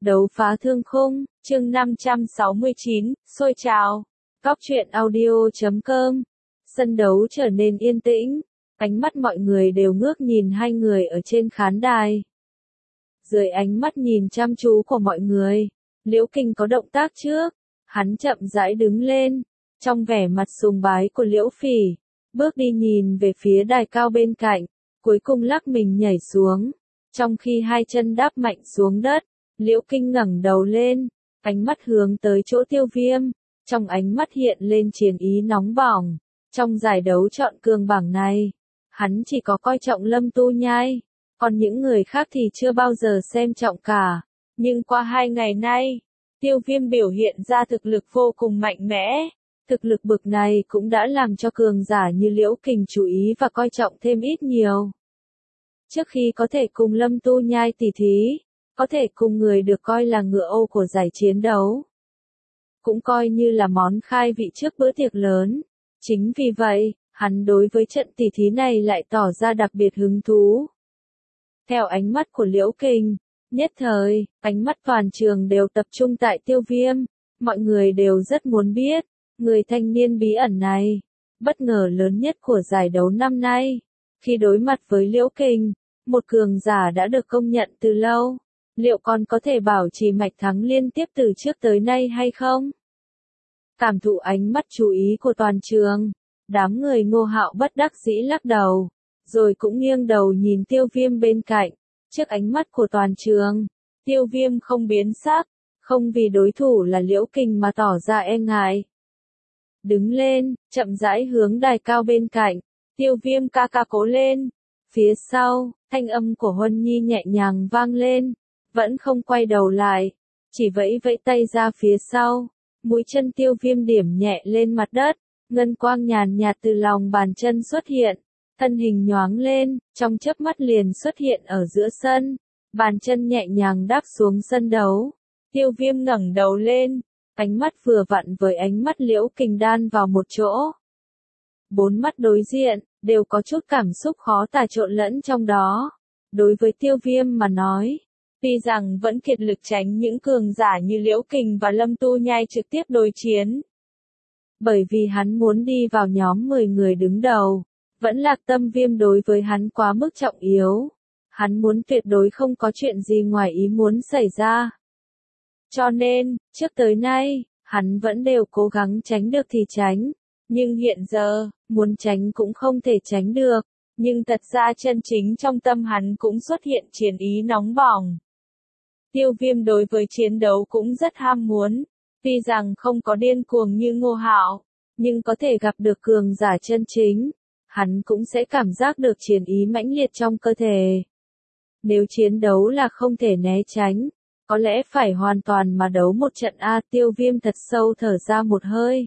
Đấu phá thương khung, chương 569, sôi trào. Góc truyện audio.com. Sân đấu trở nên yên tĩnh, ánh mắt mọi người đều ngước nhìn hai người ở trên khán đài. Dưới ánh mắt nhìn chăm chú của mọi người, Liễu Kình có động tác trước, hắn chậm rãi đứng lên, trong vẻ mặt sùng bái của Liễu Phỉ, bước đi nhìn về phía đài cao bên cạnh, cuối cùng lắc mình nhảy xuống, trong khi hai chân đáp mạnh xuống đất. Liễu Kình ngẩng đầu lên, ánh mắt hướng tới chỗ Tiêu Viêm, trong ánh mắt hiện lên chiến ý nóng bỏng. Trong giải đấu chọn cường bảng này, hắn chỉ có coi trọng Lâm Tu Nhai, còn những người khác thì chưa bao giờ xem trọng cả. Nhưng qua 2 ngày nay, Tiêu Viêm biểu hiện ra thực lực vô cùng mạnh mẽ. Thực lực bực này cũng đã làm cho cường giả như Liễu Kình chú ý và coi trọng thêm ít nhiều. Trước khi có thể cùng Lâm Tu Nhai tỉ thí, có thể cùng người được coi là ngựa ô của giải chiến đấu, cũng coi như là món khai vị trước bữa tiệc lớn. Chính vì vậy, hắn đối với trận tỉ thí này lại tỏ ra đặc biệt hứng thú. Theo ánh mắt của Liễu Kình, nhất thời, ánh mắt toàn trường đều tập trung tại Tiêu Viêm, mọi người đều rất muốn biết, người thanh niên bí ẩn này, bất ngờ lớn nhất của giải đấu năm nay, khi đối mặt với Liễu Kình, một cường giả đã được công nhận từ lâu, liệu còn có thể bảo trì mạch thắng liên tiếp từ trước tới nay hay không? Cảm thụ ánh mắt chú ý của toàn trường, đám người Ngô Hạo bất đắc dĩ lắc đầu, rồi cũng nghiêng đầu nhìn Tiêu Viêm bên cạnh. Trước ánh mắt của toàn trường, Tiêu Viêm không biến sắc, không vì đối thủ là Liễu Kình mà tỏ ra e ngại. Đứng lên, chậm rãi hướng đài cao bên cạnh, Tiêu Viêm ca ca cố lên. Phía sau, thanh âm của Huân Nhi nhẹ nhàng vang lên, vẫn không quay đầu lại, chỉ vẫy vẫy tay ra phía sau. Mũi chân Tiêu Viêm điểm nhẹ lên mặt đất, ngân quang nhàn nhạt từ lòng bàn chân xuất hiện, thân hình nhoáng lên, trong chớp mắt liền xuất hiện ở giữa sân, bàn chân nhẹ nhàng đáp xuống sân đấu. Tiêu Viêm ngẩng đầu lên, ánh mắt vừa vặn với ánh mắt Liễu Kình đan vào một chỗ. 4 mắt đối diện, đều có chút cảm xúc khó tả trộn lẫn trong đó. Đối với Tiêu Viêm mà nói, tuy rằng vẫn kiệt lực tránh những cường giả như Liễu Kình và Lâm Tu Nhai trực tiếp đối chiến. Bởi vì hắn muốn đi vào nhóm 10 người đứng đầu, vẫn Lạc Tâm Viêm đối với hắn quá mức trọng yếu. Hắn muốn tuyệt đối không có chuyện gì ngoài ý muốn xảy ra. Cho nên, trước tới nay, hắn vẫn đều cố gắng tránh được thì tránh. Nhưng hiện giờ, muốn tránh cũng không thể tránh được. Nhưng thật ra chân chính trong tâm hắn cũng xuất hiện chiến ý nóng bỏng. Tiêu Viêm đối với chiến đấu cũng rất ham muốn, tuy rằng không có điên cuồng như Ngô Hạo, nhưng có thể gặp được cường giả chân chính, hắn cũng sẽ cảm giác được chiến ý mãnh liệt trong cơ thể. Nếu chiến đấu là không thể né tránh, có lẽ phải hoàn toàn mà đấu một trận a. Tiêu Viêm thật sâu thở ra một hơi.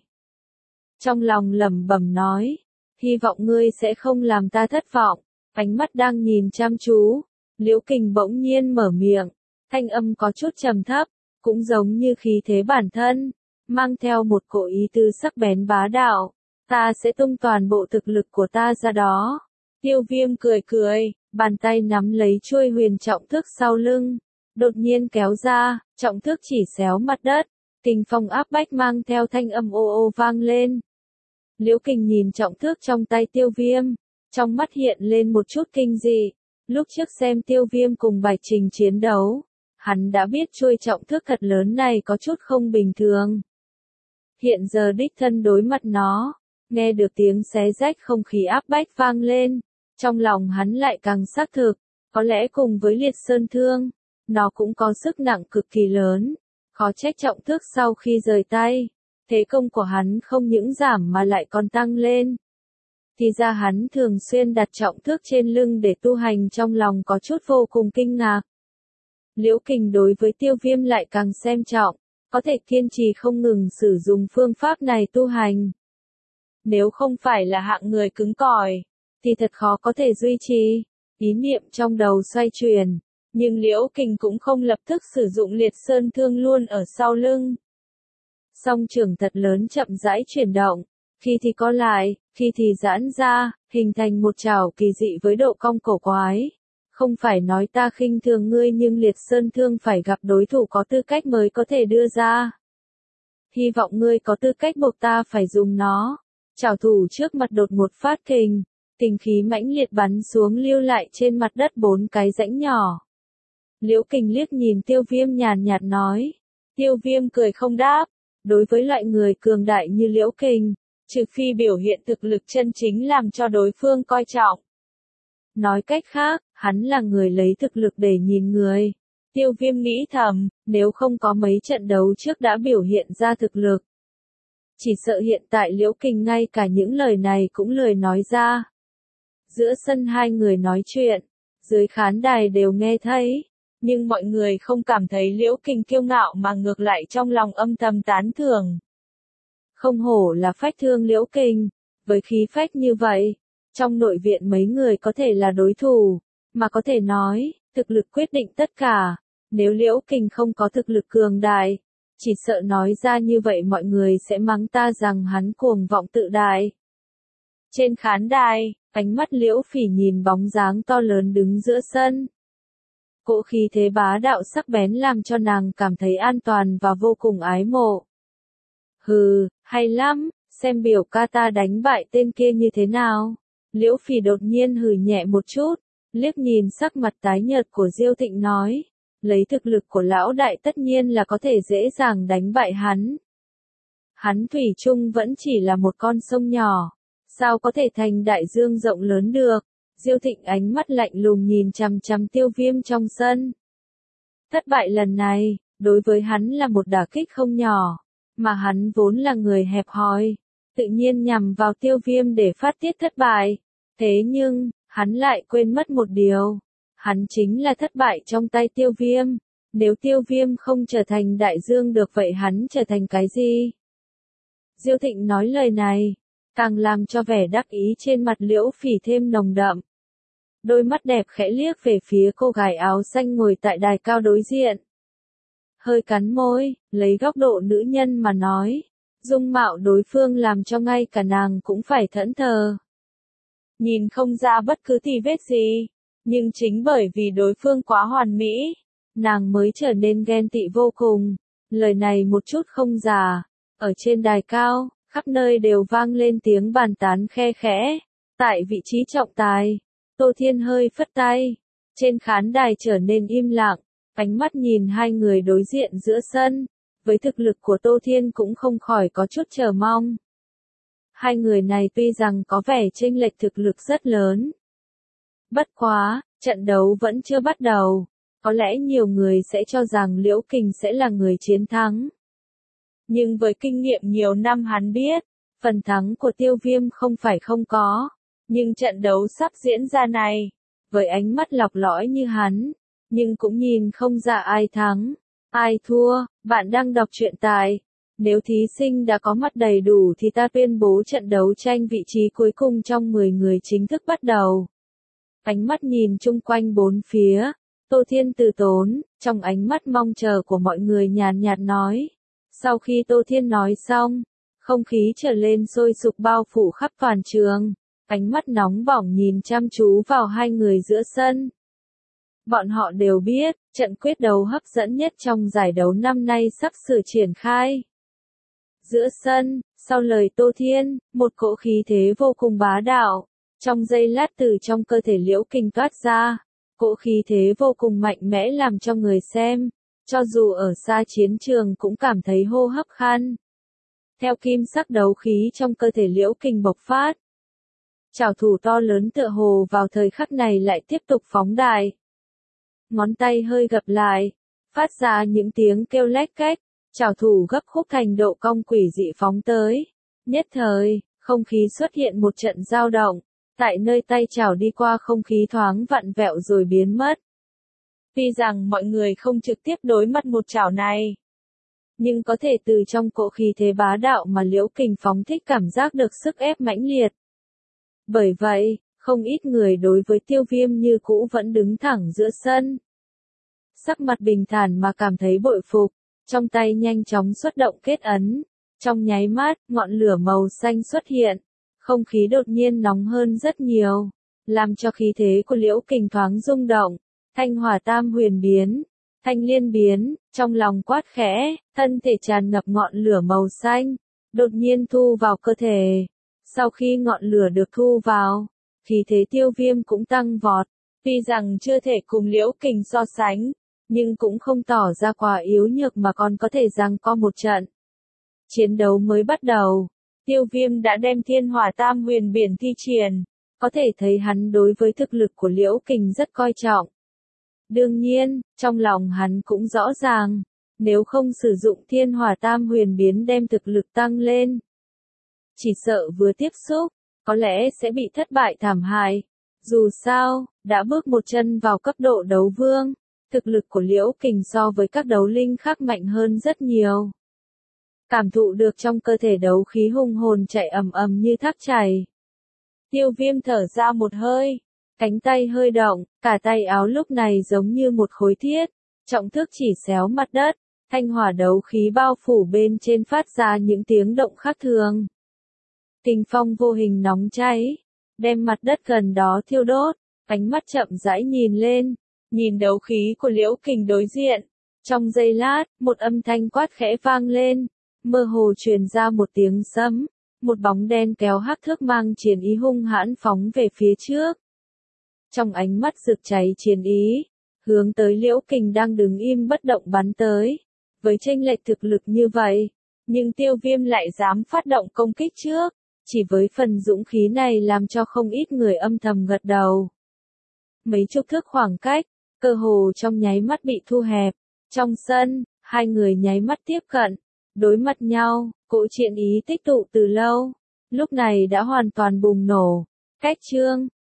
Trong lòng lẩm bẩm nói, hy vọng ngươi sẽ không làm ta thất vọng. Ánh mắt đang nhìn chăm chú, Liễu Kình bỗng nhiên mở miệng. Thanh âm có chút trầm thấp, cũng giống như khí thế bản thân, mang theo một cỗ ý tứ sắc bén bá đạo. Ta sẽ tung toàn bộ thực lực của ta ra đó. Tiêu Viêm cười cười, bàn tay nắm lấy chuôi huyền trọng thức sau lưng, đột nhiên kéo ra, trọng thức chỉ xéo mặt đất, kình phong áp bách mang theo thanh âm ô ô vang lên. Liễu Kình nhìn trọng thức trong tay Tiêu Viêm, trong mắt hiện lên một chút kinh dị. Lúc trước xem Tiêu Viêm cùng Bạch Trình chiến đấu, hắn đã biết chuôi trọng thức thật lớn này có chút không bình thường. Hiện giờ đích thân đối mặt nó, nghe được tiếng xé rách không khí áp bách vang lên, trong lòng hắn lại càng xác thực, có lẽ cùng với liệt sơn thương, nó cũng có sức nặng cực kỳ lớn, khó trách trọng thức sau khi rời tay, thế công của hắn không những giảm mà lại còn tăng lên. Thì ra hắn thường xuyên đặt trọng thức trên lưng để tu hành, trong lòng có chút vô cùng kinh ngạc. Liễu Kình đối với Tiêu Viêm lại càng xem trọng, có thể kiên trì không ngừng sử dụng phương pháp này tu hành. Nếu không phải là hạng người cứng cỏi, thì thật khó có thể duy trì. Ý niệm trong đầu xoay chuyển, nhưng Liễu Kình cũng không lập tức sử dụng liệt sơn thương luôn ở sau lưng. Song trường thật lớn chậm rãi chuyển động, khi thì co lại, khi thì giãn ra, hình thành một chảo kỳ dị với độ cong cổ quái. Không phải nói ta khinh thường ngươi nhưng Liệt Sơn Thương phải gặp đối thủ có tư cách mới có thể đưa ra. Hy vọng ngươi có tư cách buộc ta phải dùng nó. Trảo thủ trước mặt đột một phát kình, kình khí mãnh liệt bắn xuống lưu lại trên mặt đất 4 cái rãnh nhỏ. Liễu Kình liếc nhìn Tiêu Viêm nhàn nhạt nói. Tiêu Viêm cười không đáp. Đối với loại người cường đại như Liễu Kình, trừ phi biểu hiện thực lực chân chính làm cho đối phương coi trọng. Nói cách khác, hắn là người lấy thực lực để nhìn người. Tiêu Viêm nghĩ thầm, nếu không có mấy trận đấu trước đã biểu hiện ra thực lực. Chỉ sợ hiện tại Liễu Kình ngay cả những lời này cũng lười nói ra. Giữa sân hai người nói chuyện, dưới khán đài đều nghe thấy. Nhưng mọi người không cảm thấy Liễu Kình kiêu ngạo mà ngược lại trong lòng âm thầm tán thưởng. Không hổ là phách thương Liễu Kình, với khí phách như vậy, trong nội viện mấy người có thể là đối thủ, mà có thể nói, thực lực quyết định tất cả, nếu Liễu Kình không có thực lực cường đại, chỉ sợ nói ra như vậy mọi người sẽ mắng ta rằng hắn cuồng vọng tự đại. Trên khán đài, ánh mắt Liễu Phỉ nhìn bóng dáng to lớn đứng giữa sân. Cỗ khí thế bá đạo sắc bén làm cho nàng cảm thấy an toàn và vô cùng ái mộ. Hừ, hay lắm, xem biểu ca ta đánh bại tên kia như thế nào. Liễu Phỉ đột nhiên hừ nhẹ một chút, liếc nhìn sắc mặt tái nhợt của Diêu Thịnh nói, lấy thực lực của lão đại tất nhiên là có thể dễ dàng đánh bại hắn. Hắn thủy chung vẫn chỉ là một con sông nhỏ, sao có thể thành đại dương rộng lớn được. Diêu Thịnh ánh mắt lạnh lùng nhìn chằm chằm Tiêu Viêm trong sân. Thất bại lần này, đối với hắn là một đả kích không nhỏ, mà hắn vốn là người hẹp hòi, tự nhiên nhằm vào Tiêu Viêm để phát tiết thất bại. Thế nhưng, hắn lại quên mất một điều, hắn chính là thất bại trong tay Tiêu Viêm. Nếu Tiêu Viêm không trở thành đại dương được vậy hắn trở thành cái gì? Diêu Thịnh nói lời này, càng làm cho vẻ đắc ý trên mặt Liễu Phỉ thêm nồng đậm. Đôi mắt đẹp khẽ liếc về phía cô gái áo xanh ngồi tại đài cao đối diện. Hơi cắn môi, lấy góc độ nữ nhân mà nói, dung mạo đối phương làm cho ngay cả nàng cũng phải thẫn thờ. Nhìn không ra bất cứ tì vết gì, nhưng chính bởi vì đối phương quá hoàn mỹ, nàng mới trở nên ghen tị vô cùng. Lời này một chút không giả, ở trên đài cao, khắp nơi đều vang lên tiếng bàn tán khe khẽ. Tại vị trí trọng tài, Tô Thiên hơi phất tay, trên khán đài trở nên im lặng, ánh mắt nhìn hai người đối diện giữa sân, với thực lực của Tô Thiên cũng không khỏi có chút chờ mong. Hai người này tuy rằng có vẻ chênh lệch thực lực rất lớn. Bất quá, trận đấu vẫn chưa bắt đầu, có lẽ nhiều người sẽ cho rằng Liễu Kình sẽ là người chiến thắng. Nhưng với kinh nghiệm nhiều năm hắn biết, phần thắng của Tiêu Viêm không phải không có. Nhưng trận đấu sắp diễn ra này, với ánh mắt lọc lõi như hắn, nhưng cũng nhìn không ra ai thắng, ai thua. Bạn đang đọc truyện tại, nếu thí sinh đã có mặt đầy đủ thì ta tuyên bố trận đấu tranh vị trí cuối cùng trong 10 người chính thức bắt đầu. Ánh mắt nhìn chung quanh bốn phía, Tô Thiên từ tốn, trong ánh mắt mong chờ của mọi người nhàn nhạt nói. Sau khi Tô Thiên nói xong, không khí trở lên sôi sục bao phủ khắp toàn trường. Ánh mắt nóng bỏng nhìn chăm chú vào hai người giữa sân. Bọn họ đều biết, trận quyết đấu hấp dẫn nhất trong giải đấu năm nay sắp sửa triển khai. Giữa sân, sau lời Tô Thiên, một cỗ khí thế vô cùng bá đạo, trong giây lát từ trong cơ thể Liễu Kình toát ra. Cỗ khí thế vô cùng mạnh mẽ làm cho người xem, cho dù ở xa chiến trường cũng cảm thấy hô hấp khan. Theo kim sắc đấu khí trong cơ thể Liễu Kình bộc phát. Trảo thủ to lớn tựa hồ vào thời khắc này lại tiếp tục phóng đại. Ngón tay hơi gập lại, phát ra những tiếng kêu lách cách, trảo thủ gấp khúc thành độ cong quỷ dị phóng tới. Nhất thời, không khí xuất hiện một trận dao động, tại nơi tay trảo đi qua không khí thoáng vặn vẹo rồi biến mất. Tuy rằng mọi người không trực tiếp đối mặt một trảo này, nhưng có thể từ trong cỗ khí thế bá đạo mà Liễu Kình phóng thích cảm giác được sức ép mãnh liệt. Bởi vậy, không ít người đối với Tiêu Viêm như cũ vẫn đứng thẳng giữa sân. Sắc mặt bình thản mà cảm thấy bội phục, trong tay nhanh chóng xuất động kết ấn. Trong nháy mắt, ngọn lửa màu xanh xuất hiện, không khí đột nhiên nóng hơn rất nhiều. làm cho khí thế của Liễu Kình thoáng rung động. Thanh hỏa tam huyền biến, thanh liên biến, trong lòng quát khẽ, thân thể tràn ngập ngọn lửa màu xanh, đột nhiên thu vào cơ thể. Sau khi ngọn lửa được thu vào, khí thế Tiêu Viêm cũng tăng vọt, tuy rằng chưa thể cùng Liễu Kình so sánh, nhưng cũng không tỏ ra quá yếu nhược mà còn có thể giằng co một trận. Chiến đấu mới bắt đầu, Tiêu Viêm đã đem thiên hỏa tam huyền biển thi triển, có thể thấy hắn đối với thực lực của Liễu Kình rất coi trọng. Đương nhiên, trong lòng hắn cũng rõ ràng, nếu không sử dụng thiên hỏa tam huyền biến đem thực lực tăng lên, chỉ sợ vừa tiếp xúc, có lẽ sẽ bị thất bại thảm hại. Dù sao, đã bước một chân vào cấp độ đấu vương, thực lực của Liễu Kình so với các đấu linh khác mạnh hơn rất nhiều. Cảm thụ được trong cơ thể đấu khí hùng hồn chạy ầm ầm như thác chảy. Tiêu Viêm thở ra một hơi, cánh tay hơi động, cả tay áo lúc này giống như một khối thiết, trọng thước chỉ xéo mặt đất, thanh hỏa đấu khí bao phủ bên trên phát ra những tiếng động khác thường. Kình phong vô hình nóng cháy, đem mặt đất gần đó thiêu đốt, ánh mắt chậm rãi nhìn lên, nhìn đấu khí của Liễu Kình đối diện. Trong giây lát, một âm thanh quát khẽ vang lên, mơ hồ truyền ra một tiếng sấm, một bóng đen kéo hắc thước mang chiến ý hung hãn phóng về phía trước. Trong ánh mắt rực cháy chiến ý, hướng tới Liễu Kình đang đứng im bất động bắn tới. Với chênh lệch thực lực như vậy, nhưng Tiêu Viêm lại dám phát động công kích trước, chỉ với phần dũng khí này làm cho không ít người âm thầm gật đầu. Mấy chục thước khoảng cách, cơ hồ trong nháy mắt bị thu hẹp. Trong sân, hai người nháy mắt tiếp cận, đối mặt nhau, cỗ chiến ý tích tụ từ lâu, lúc này đã hoàn toàn bùng nổ. Cách chương